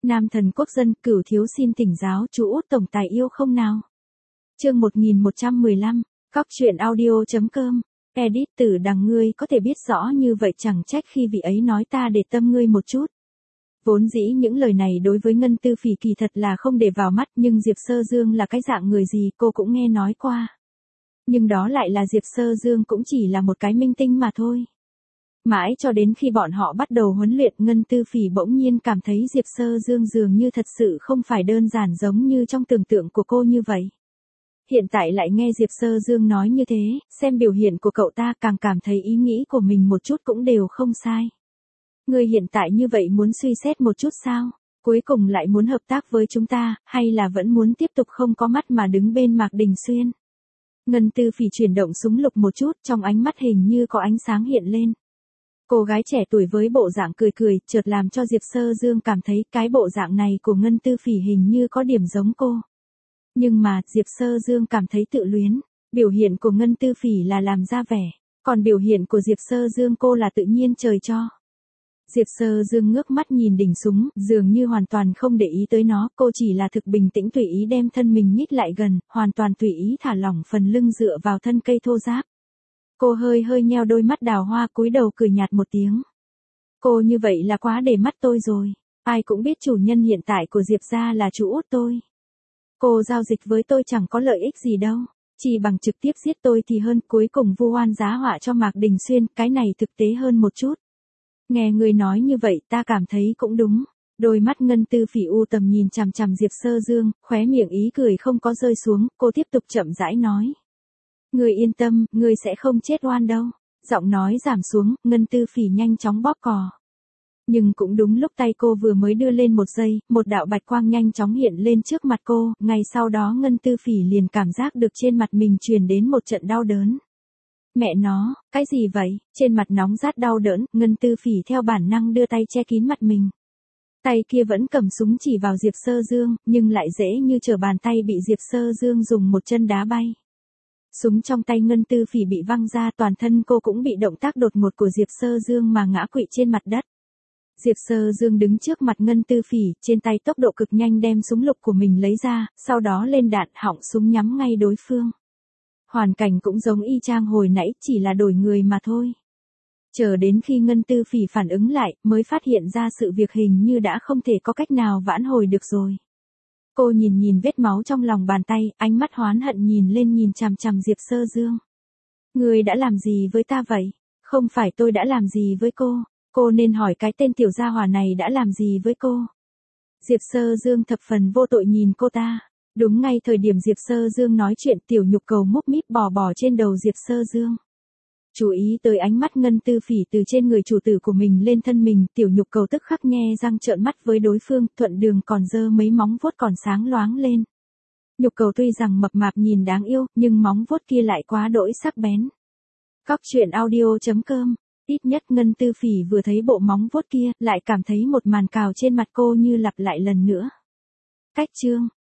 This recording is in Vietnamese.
Nam thần quốc dân, Cửu thiếu xin thỉnh giáo chú út tổng tài yêu không nào. Chương 1115, Cóc truyện audio.com. Edit từ đằng ngươi có thể biết rõ như vậy chẳng trách khi vị ấy nói ta để tâm ngươi một chút. Vốn dĩ những lời này đối với Ngân Tư Phỉ kỳ thật là không để vào mắt, nhưng Diệp Sơ Dương là cái dạng người gì cô cũng nghe nói qua. Nhưng đó lại là Diệp Sơ Dương cũng chỉ là một cái minh tinh mà thôi. Mãi cho đến khi bọn họ bắt đầu huấn luyện, Ngân Tư Phỉ bỗng nhiên cảm thấy Diệp Sơ Dương dường như thật sự không phải đơn giản giống như trong tưởng tượng của cô như vậy. Hiện tại lại nghe Diệp Sơ Dương nói như thế, xem biểu hiện của cậu ta càng cảm thấy ý nghĩ của mình một chút cũng đều không sai. Ngươi hiện tại như vậy muốn suy xét một chút sao? Cuối cùng lại muốn hợp tác với chúng ta, hay là vẫn muốn tiếp tục không có mắt mà đứng bên Mạc Đình Xuyên? Ngân Tư Phỉ chuyển động súng lục một chút, trong ánh mắt hình như có ánh sáng hiện lên. Cô gái trẻ tuổi với bộ dạng cười cười, chợt làm cho Diệp Sơ Dương cảm thấy cái bộ dạng này của Ngân Tư Phỉ hình như có điểm giống cô. Nhưng mà, Diệp Sơ Dương cảm thấy tự luyến. Biểu hiện của Ngân Tư Phỉ là làm ra vẻ, còn biểu hiện của Diệp Sơ Dương cô là tự nhiên trời cho. Diệp Sơ Dương ngước mắt nhìn đỉnh súng, dường như hoàn toàn không để ý tới nó, cô chỉ là thực bình tĩnh tùy ý đem thân mình nhích lại gần, hoàn toàn tùy ý thả lỏng phần lưng dựa vào thân cây thô ráp. Cô hơi nheo đôi mắt đào hoa, cúi đầu cười nhạt một tiếng. Cô như vậy là quá để mắt tôi rồi, ai cũng biết chủ nhân hiện tại của Diệp gia là chú út tôi. Cô giao dịch với tôi chẳng có lợi ích gì đâu, chỉ bằng trực tiếp giết tôi thì hơn, cuối cùng vu oan giá họa cho Mạc Đình Xuyên, cái này thực tế hơn một chút. Nghe người nói như vậy ta cảm thấy cũng đúng. Đôi mắt Ngân Tư Phỉ u tầm nhìn chằm chằm Diệp Sơ Dương, khóe miệng ý cười không có rơi xuống, cô tiếp tục chậm rãi nói. Ngươi yên tâm, ngươi sẽ không chết oan đâu. Giọng nói giảm xuống, Ngân Tư Phỉ nhanh chóng bóp cò. Nhưng cũng đúng lúc tay cô vừa mới đưa lên một giây, một đạo bạch quang nhanh chóng hiện lên trước mặt cô, ngay sau đó Ngân Tư Phỉ liền cảm giác được trên mặt mình truyền đến một trận đau đớn. Mẹ nó, cái gì vậy? Trên mặt nóng rát đau đớn, Ngân Tư Phỉ theo bản năng đưa tay che kín mặt mình. Tay kia vẫn cầm súng chỉ vào Diệp Sơ Dương, nhưng lại dễ như trở bàn tay bị Diệp Sơ Dương dùng một chân đá bay. Súng trong tay Ngân Tư Phỉ bị văng ra, toàn thân cô cũng bị động tác đột ngột của Diệp Sơ Dương mà ngã quỵ trên mặt đất. Diệp Sơ Dương đứng trước mặt Ngân Tư Phỉ, trên tay tốc độ cực nhanh đem súng lục của mình lấy ra, sau đó lên đạn, họng súng nhắm ngay đối phương. Hoàn cảnh cũng giống y chang hồi nãy, chỉ là đổi người mà thôi. Chờ đến khi Ngân Tư Phỉ phản ứng lại, mới phát hiện ra sự việc hình như đã không thể có cách nào vãn hồi được rồi. Cô nhìn vết máu trong lòng bàn tay, ánh mắt oán hận nhìn chằm chằm Diệp Sơ Dương. Ngươi đã làm gì với ta vậy? Không phải tôi đã làm gì với cô nên hỏi cái tên tiểu gia hỏa này đã làm gì với cô? Diệp Sơ Dương thập phần vô tội nhìn cô ta. Đúng ngay thời điểm Diệp Sơ Dương nói chuyện, tiểu nhục cầu múc míp bò trên đầu Diệp Sơ Dương. Chú ý tới ánh mắt Ngân Tư Phỉ từ trên người chủ tử của mình lên thân mình, tiểu nhục cầu tức khắc nhe răng trợn mắt với đối phương, thuận đường còn giơ mấy móng vuốt còn sáng loáng lên. Nhục cầu tuy rằng mập mạp nhìn đáng yêu, nhưng móng vuốt kia lại quá đỗi sắc bén. Cóc truyện audio.com. Ít nhất Ngân Tư Phỉ vừa thấy bộ móng vuốt kia, lại cảm thấy một màn cào trên mặt cô như lặp lại lần nữa. Cách chương